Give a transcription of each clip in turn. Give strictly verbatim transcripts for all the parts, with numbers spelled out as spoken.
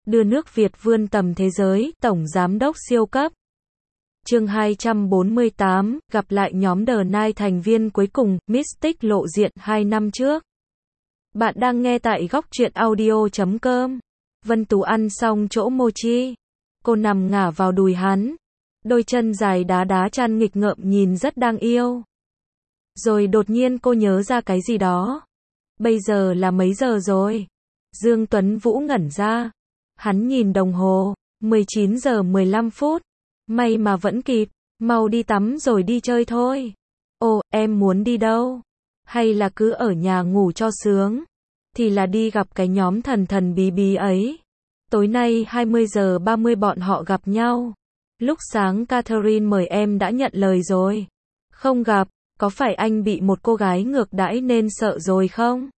đưa nước Việt vươn tầm thế giới, tổng giám đốc siêu cấp. Chương hai trăm bốn mươi tám, gặp lại nhóm The Nine thành viên cuối cùng, Mystic lộ diện hai năm trước. Bạn đang nghe tại góc truyện audio chấm com. Vân Tú ăn xong chỗ mochi. Cô nằm ngả vào đùi hắn. Đôi chân dài đá đá chan nghịch ngợm nhìn rất đáng yêu. Rồi đột nhiên cô nhớ ra cái gì đó. Bây giờ là mấy giờ rồi? Dương Tuấn Vũ ngẩn ra. Hắn nhìn đồng hồ. mười chín giờ mười lăm phút. May mà vẫn kịp. Mau đi tắm rồi đi chơi thôi. Ồ, em muốn đi đâu? Hay là cứ ở nhà ngủ cho sướng? Thì là đi gặp cái nhóm thần thần bí bí ấy. Tối nay hai mươi giờ ba mươi bọn họ gặp nhau. Lúc sáng Catherine mời em đã nhận lời rồi. Không gặp, có phải anh bị một cô gái ngược đãi nên sợ rồi không?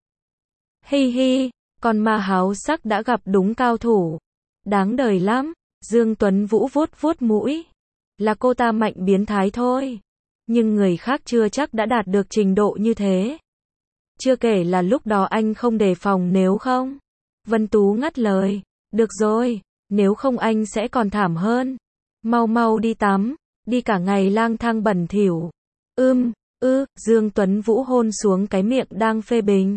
Hi hi, con ma háo sắc đã gặp đúng cao thủ. Đáng đời lắm. Dương Tuấn Vũ vuốt vuốt mũi. Là cô ta mạnh biến thái thôi. Nhưng người khác chưa chắc đã đạt được trình độ như thế. Chưa kể là lúc đó anh không đề phòng nếu không. Vân Tú ngắt lời. Được rồi, nếu không anh sẽ còn thảm hơn. Mau mau đi tắm, đi cả ngày lang thang bẩn thỉu. Ưm, ư, Dương Tuấn Vũ hôn xuống cái miệng đang phê bình.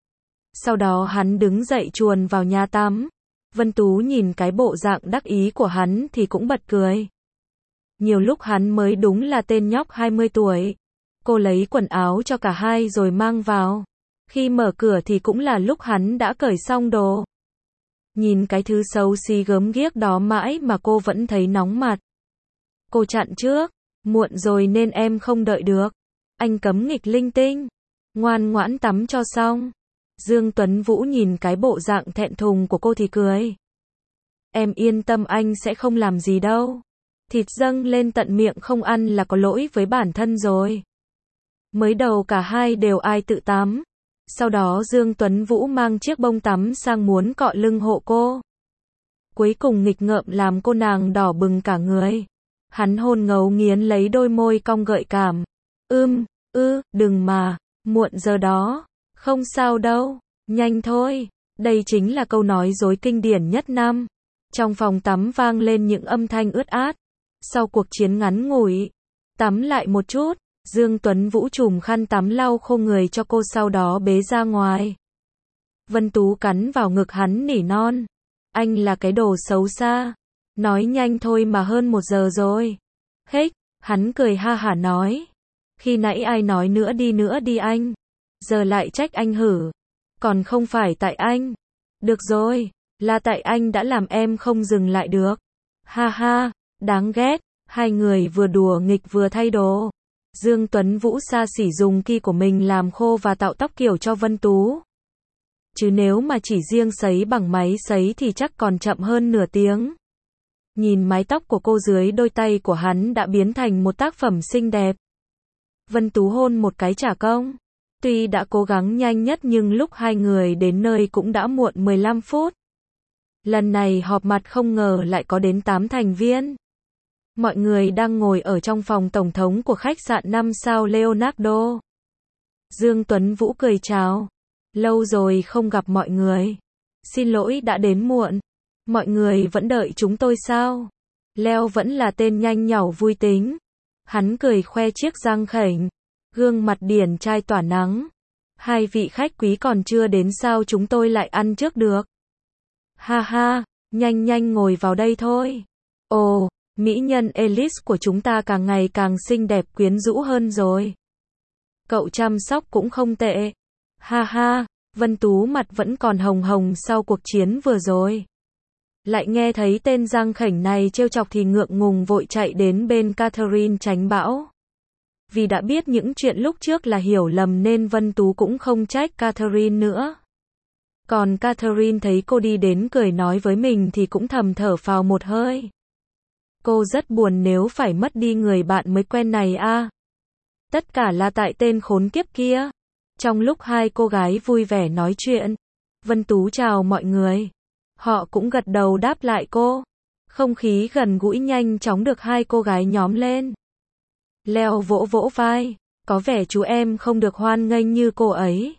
Sau đó hắn đứng dậy chuồn vào nhà tắm. Vân Tú nhìn cái bộ dạng đắc ý của hắn thì cũng bật cười. Nhiều lúc hắn mới đúng là tên nhóc hai mươi tuổi. Cô lấy quần áo cho cả hai rồi mang vào. Khi mở cửa thì cũng là lúc hắn đã cởi xong đồ. Nhìn cái thứ xấu xí gớm ghiếc đó mãi mà cô vẫn thấy nóng mặt. Cô chặn trước. Muộn rồi nên em không đợi được. Anh cấm nghịch linh tinh. Ngoan ngoãn tắm cho xong. Dương Tuấn Vũ nhìn cái bộ dạng thẹn thùng của cô thì cười. Em yên tâm anh sẽ không làm gì đâu. Thịt dâng lên tận miệng không ăn là có lỗi với bản thân rồi. Mới đầu cả hai đều ai tự tắm. Sau đó Dương Tuấn Vũ mang chiếc bông tắm sang muốn cọ lưng hộ cô. Cuối cùng nghịch ngợm làm cô nàng đỏ bừng cả người. Hắn hôn ngấu nghiến lấy đôi môi cong gợi cảm. Ưm, ư, đừng mà, muộn giờ đó. Không sao đâu, nhanh thôi. Đây chính là câu nói dối kinh điển nhất năm. Trong phòng tắm vang lên những âm thanh ướt át. Sau cuộc chiến ngắn ngủi, tắm lại một chút. Dương Tuấn Vũ chùm khăn tắm lau khô người cho cô sau đó bế ra ngoài. Vân Tú cắn vào ngực hắn nỉ non. Anh là cái đồ xấu xa. Nói nhanh thôi mà hơn một giờ rồi. Hếch, hắn cười ha hả nói. Khi nãy ai nói nữa đi nữa đi anh. Giờ lại trách anh hử. Còn không phải tại anh. Được rồi, là tại anh đã làm em không dừng lại được. Ha ha, đáng ghét. Hai người vừa đùa nghịch vừa thay đồ. Dương Tuấn Vũ xa xỉ dùng ki của mình làm khô và tạo tóc kiểu cho Vân Tú. Chứ nếu mà chỉ riêng sấy bằng máy sấy thì chắc còn chậm hơn nửa tiếng. Nhìn mái tóc của cô dưới đôi tay của hắn đã biến thành một tác phẩm xinh đẹp. Vân Tú hôn một cái trả công. Tuy đã cố gắng nhanh nhất nhưng lúc hai người đến nơi cũng đã muộn mười lăm phút. Lần này họp mặt không ngờ lại có đến tám thành viên. Mọi người đang ngồi ở trong phòng tổng thống của khách sạn năm sao Leonardo. Dương Tuấn Vũ cười chào. Lâu rồi không gặp mọi người. Xin lỗi đã đến muộn. Mọi người vẫn đợi chúng tôi sao? Leo vẫn là tên nhanh nhảu vui tính. Hắn cười khoe chiếc răng khểnh. Gương mặt điển trai tỏa nắng. Hai vị khách quý còn chưa đến sao chúng tôi lại ăn trước được? Ha ha, nhanh nhanh ngồi vào đây thôi. Ồ, mỹ nhân Elise của chúng ta càng ngày càng xinh đẹp quyến rũ hơn rồi. Cậu chăm sóc cũng không tệ. Ha ha, Vân Tú mặt vẫn còn hồng hồng sau cuộc chiến vừa rồi. Lại nghe thấy tên giang khểnh này trêu chọc thì ngượng ngùng vội chạy đến bên Catherine tránh bão. Vì đã biết những chuyện lúc trước là hiểu lầm nên Vân Tú cũng không trách Catherine nữa. Còn Catherine thấy cô đi đến cười nói với mình thì cũng thầm thở phào một hơi. Cô rất buồn nếu phải mất đi người bạn mới quen này a. Tất cả là tại tên khốn kiếp kia. Trong lúc hai cô gái vui vẻ nói chuyện, Vân Tú chào mọi người. Họ cũng gật đầu đáp lại cô. Không khí gần gũi nhanh chóng được hai cô gái nhóm lên. Leo vỗ vỗ vai. Có vẻ chú em không được hoan nghênh như cô ấy.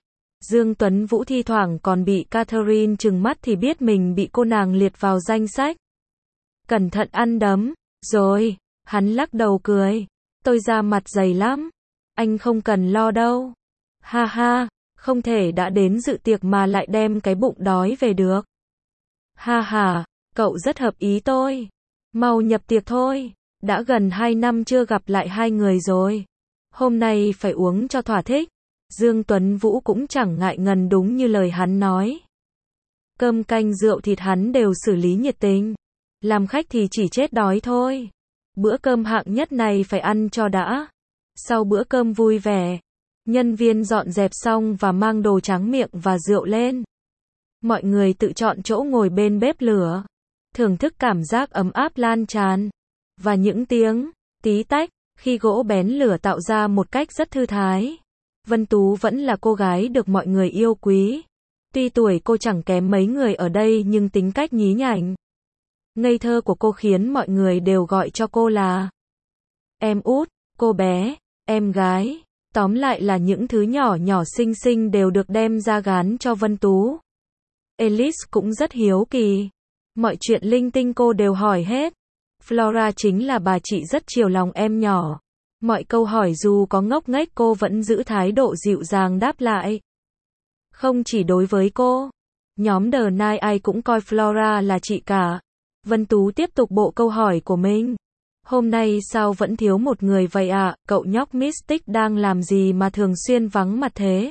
Dương Tuấn Vũ thi thoảng còn bị Catherine trừng mắt thì biết mình bị cô nàng liệt vào danh sách. Cẩn thận ăn đấm, rồi, hắn lắc đầu cười. Tôi da mặt dày lắm. Anh không cần lo đâu. Ha ha, không thể đã đến dự tiệc mà lại đem cái bụng đói về được. Ha ha, cậu rất hợp ý tôi. Mau nhập tiệc thôi, đã gần hai năm chưa gặp lại hai người rồi. Hôm nay phải uống cho thỏa thích. Dương Tuấn Vũ cũng chẳng ngại ngần đúng như lời hắn nói. Cơm canh rượu thịt hắn đều xử lý nhiệt tình. Làm khách thì chỉ chết đói thôi. Bữa cơm hạng nhất này phải ăn cho đã. Sau bữa cơm vui vẻ, nhân viên dọn dẹp xong và mang đồ tráng miệng và rượu lên. Mọi người tự chọn chỗ ngồi bên bếp lửa, thưởng thức cảm giác ấm áp lan tràn. Và những tiếng tí tách khi gỗ bén lửa tạo ra một cách rất thư thái. Vân Tú vẫn là cô gái được mọi người yêu quý. Tuy tuổi cô chẳng kém mấy người ở đây nhưng tính cách nhí nhảnh, ngây thơ của cô khiến mọi người đều gọi cho cô là em út, cô bé, em gái. Tóm lại là những thứ nhỏ nhỏ xinh xinh đều được đem ra gán cho Vân Tú. Alice cũng rất hiếu kỳ. Mọi chuyện linh tinh cô đều hỏi hết. Flora chính là bà chị rất chiều lòng em nhỏ. Mọi câu hỏi dù có ngốc nghếch cô vẫn giữ thái độ dịu dàng đáp lại. Không chỉ đối với cô, nhóm The Night ai cũng coi Flora là chị cả. Vân Tú tiếp tục bộ câu hỏi của mình. Hôm nay sao vẫn thiếu một người vậy ạ, à? Cậu nhóc Mystic đang làm gì mà thường xuyên vắng mặt thế?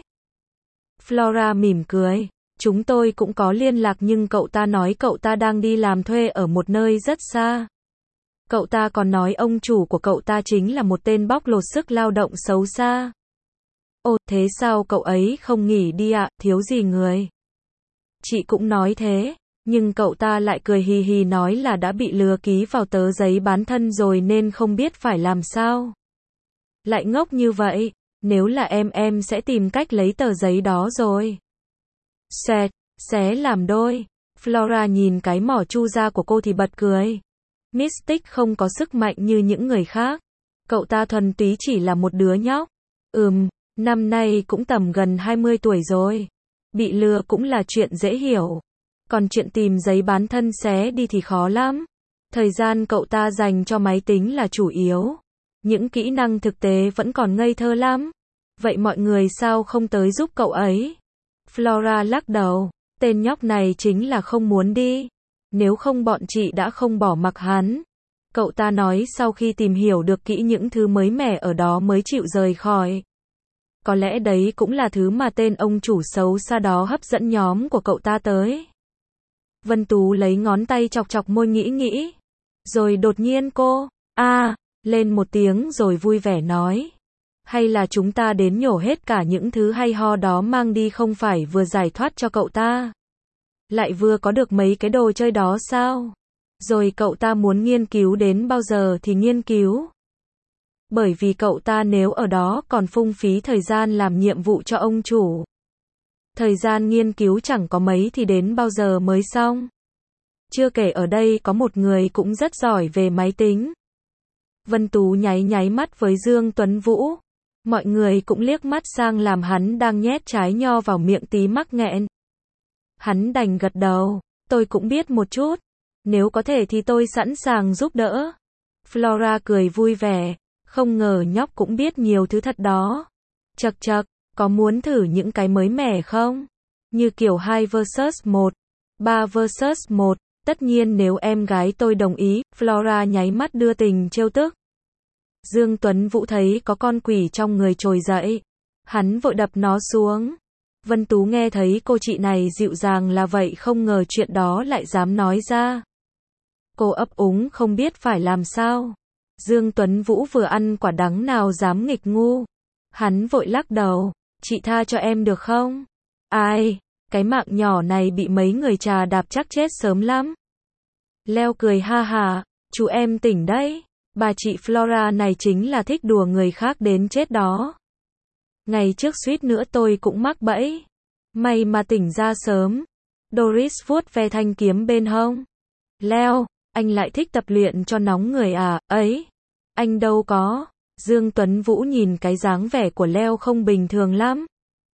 Flora mỉm cười. Chúng tôi cũng có liên lạc nhưng cậu ta nói cậu ta đang đi làm thuê ở một nơi rất xa. Cậu ta còn nói ông chủ của cậu ta chính là một tên bóc lột sức lao động xấu xa. Ồ, thế sao cậu ấy không nghỉ đi ạ, à? Thiếu gì người? Chị cũng nói thế, nhưng cậu ta lại cười hì hì nói là đã bị lừa ký vào tờ giấy bán thân rồi nên không biết phải làm sao. Lại ngốc như vậy, nếu là em em sẽ tìm cách lấy tờ giấy đó rồi. Xẹt, xé làm đôi. Flora nhìn cái mỏ chu ra của cô thì bật cười. Mystic không có sức mạnh như những người khác. Cậu ta thuần túy chỉ là một đứa nhóc. Ừm, năm nay cũng tầm gần hai mươi tuổi rồi. Bị lừa cũng là chuyện dễ hiểu. Còn chuyện tìm giấy bán thân xé đi thì khó lắm. Thời gian cậu ta dành cho máy tính là chủ yếu. Những kỹ năng thực tế vẫn còn ngây thơ lắm. Vậy mọi người sao không tới giúp cậu ấy? Flora lắc đầu. Tên nhóc này chính là không muốn đi. Nếu không bọn chị đã không bỏ mặc hắn. Cậu ta nói sau khi tìm hiểu được kỹ những thứ mới mẻ ở đó mới chịu rời khỏi. Có lẽ đấy cũng là thứ mà tên ông chủ xấu xa đó hấp dẫn nhóm của cậu ta tới. Vân Tú lấy ngón tay chọc chọc môi nghĩ nghĩ. Rồi đột nhiên cô, a à, lên một tiếng rồi vui vẻ nói. Hay là chúng ta đến nhổ hết cả những thứ hay ho đó mang đi không phải vừa giải thoát cho cậu ta. Lại vừa có được mấy cái đồ chơi đó sao? Rồi cậu ta muốn nghiên cứu đến bao giờ thì nghiên cứu. Bởi vì cậu ta nếu ở đó còn phung phí thời gian làm nhiệm vụ cho ông chủ. Thời gian nghiên cứu chẳng có mấy thì đến bao giờ mới xong. Chưa kể ở đây có một người cũng rất giỏi về máy tính. Vân Tú nháy nháy mắt với Dương Tuấn Vũ. Mọi người cũng liếc mắt sang làm hắn đang nhét trái nho vào miệng tí mắc nghẹn. Hắn đành gật đầu. Tôi cũng biết một chút. Nếu có thể thì tôi sẵn sàng giúp đỡ. Flora cười vui vẻ. Không ngờ nhóc cũng biết nhiều thứ thật đó. Chậc chậc, có muốn thử những cái mới mẻ không? Như kiểu hai versus một, ba versus một. Tất nhiên nếu em gái tôi đồng ý. Flora nháy mắt đưa tình trêu tức. Dương Tuấn Vũ thấy có con quỷ trong người trồi dậy. Hắn vội đập nó xuống. Vân Tú nghe thấy cô chị này dịu dàng là vậy không ngờ chuyện đó lại dám nói ra. Cô ấp úng không biết phải làm sao. Dương Tuấn Vũ vừa ăn quả đắng nào dám nghịch ngu. Hắn vội lắc đầu. Chị tha cho em được không? Ai, cái mạng nhỏ này bị mấy người trà đạp chắc chết sớm lắm. Leo cười ha hà. Chú em tỉnh đấy. Bà chị Flora này chính là thích đùa người khác đến chết đó. Ngày trước suýt nữa tôi cũng mắc bẫy. May mà tỉnh ra sớm. Doris vuốt ve thanh kiếm bên hông. Leo, anh lại thích tập luyện cho nóng người à? Ấy, anh đâu có. Dương Tuấn Vũ nhìn cái dáng vẻ của Leo không bình thường lắm.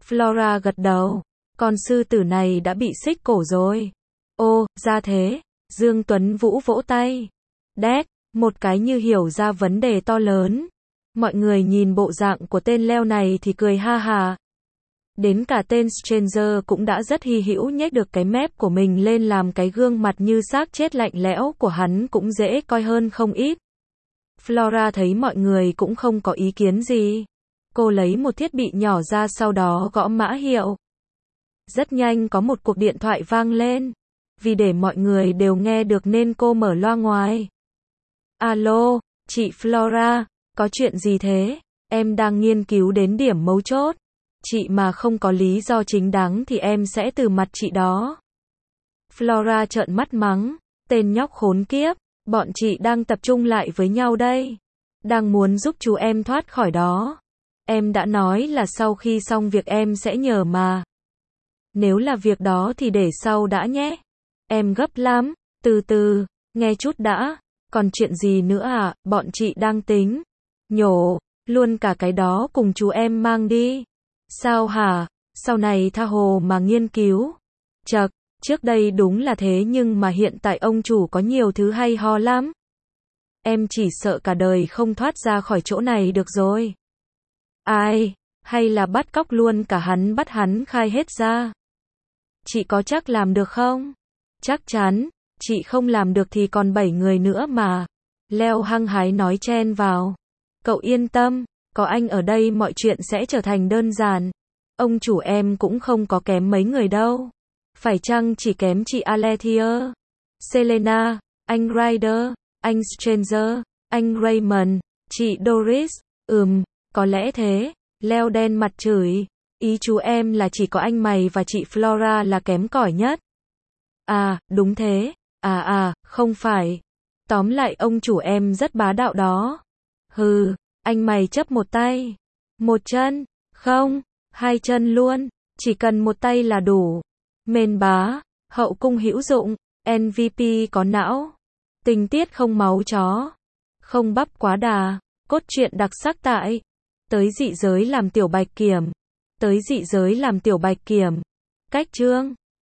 Flora gật đầu. Con sư tử này đã bị xích cổ rồi. Ô, ra thế. Dương Tuấn Vũ vỗ tay. Đét, một cái như hiểu ra vấn đề to lớn. Mọi người nhìn bộ dạng của tên leo này thì cười ha hà. Đến cả tên Stranger cũng đã rất hy hữu nhếch được cái mép của mình lên làm cái gương mặt như xác chết lạnh lẽo của hắn cũng dễ coi hơn không ít. Flora thấy mọi người cũng không có ý kiến gì. Cô lấy một thiết bị nhỏ ra sau đó gõ mã hiệu. Rất nhanh có một cuộc điện thoại vang lên. Vì để mọi người đều nghe được nên cô mở loa ngoài. Alo, chị Flora, có chuyện gì thế? Em đang nghiên cứu đến điểm mấu chốt. Chị mà không có lý do chính đáng thì em sẽ từ mặt chị đó. Flora trợn mắt mắng. Tên nhóc khốn kiếp, bọn chị đang tập trung lại với nhau đây. Đang muốn giúp chú em thoát khỏi đó. Em đã nói là sau khi xong việc em sẽ nhờ mà. Nếu là việc đó thì để sau đã nhé. Em gấp lắm, từ từ, nghe chút đã. Còn chuyện gì nữa à, bọn chị đang tính. Nhổ, luôn cả cái đó cùng chú em mang đi. Sao hả, sau này tha hồ mà nghiên cứu. Chật, trước đây đúng là thế nhưng mà hiện tại ông chủ có nhiều thứ hay ho lắm. Em chỉ sợ cả đời không thoát ra khỏi chỗ này được rồi. Ai, hay là bắt cóc luôn cả hắn bắt hắn khai hết ra. Chị có chắc làm được không? Chắc chắn, chị không làm được thì còn bảy người nữa mà. Leo hăng hái nói chen vào. Cậu yên tâm, có anh ở đây mọi chuyện sẽ trở thành đơn giản. Ông chủ em cũng không có kém mấy người đâu. Phải chăng chỉ kém chị Alethea, Selena, anh Ryder, anh Stranger, anh Raymond, chị Doris, ừm, có lẽ thế. Leo đen mặt chửi. Ý chú em là chỉ có anh mày và chị Flora là kém cỏi nhất. À, đúng thế. À à, không phải. Tóm lại ông chủ em rất bá đạo đó. Hừ, anh mày chấp một tay. Một chân. Không, hai chân luôn. Chỉ cần một tay là đủ. Mên bá, hậu cung hữu dụng, em vê pê có não. Tình tiết không máu chó. Không bắp quá đà. Cốt truyện đặc sắc tại. Tới dị giới làm tiểu bạch kiểm. Tới dị giới làm tiểu bạch kiểm. Cách chương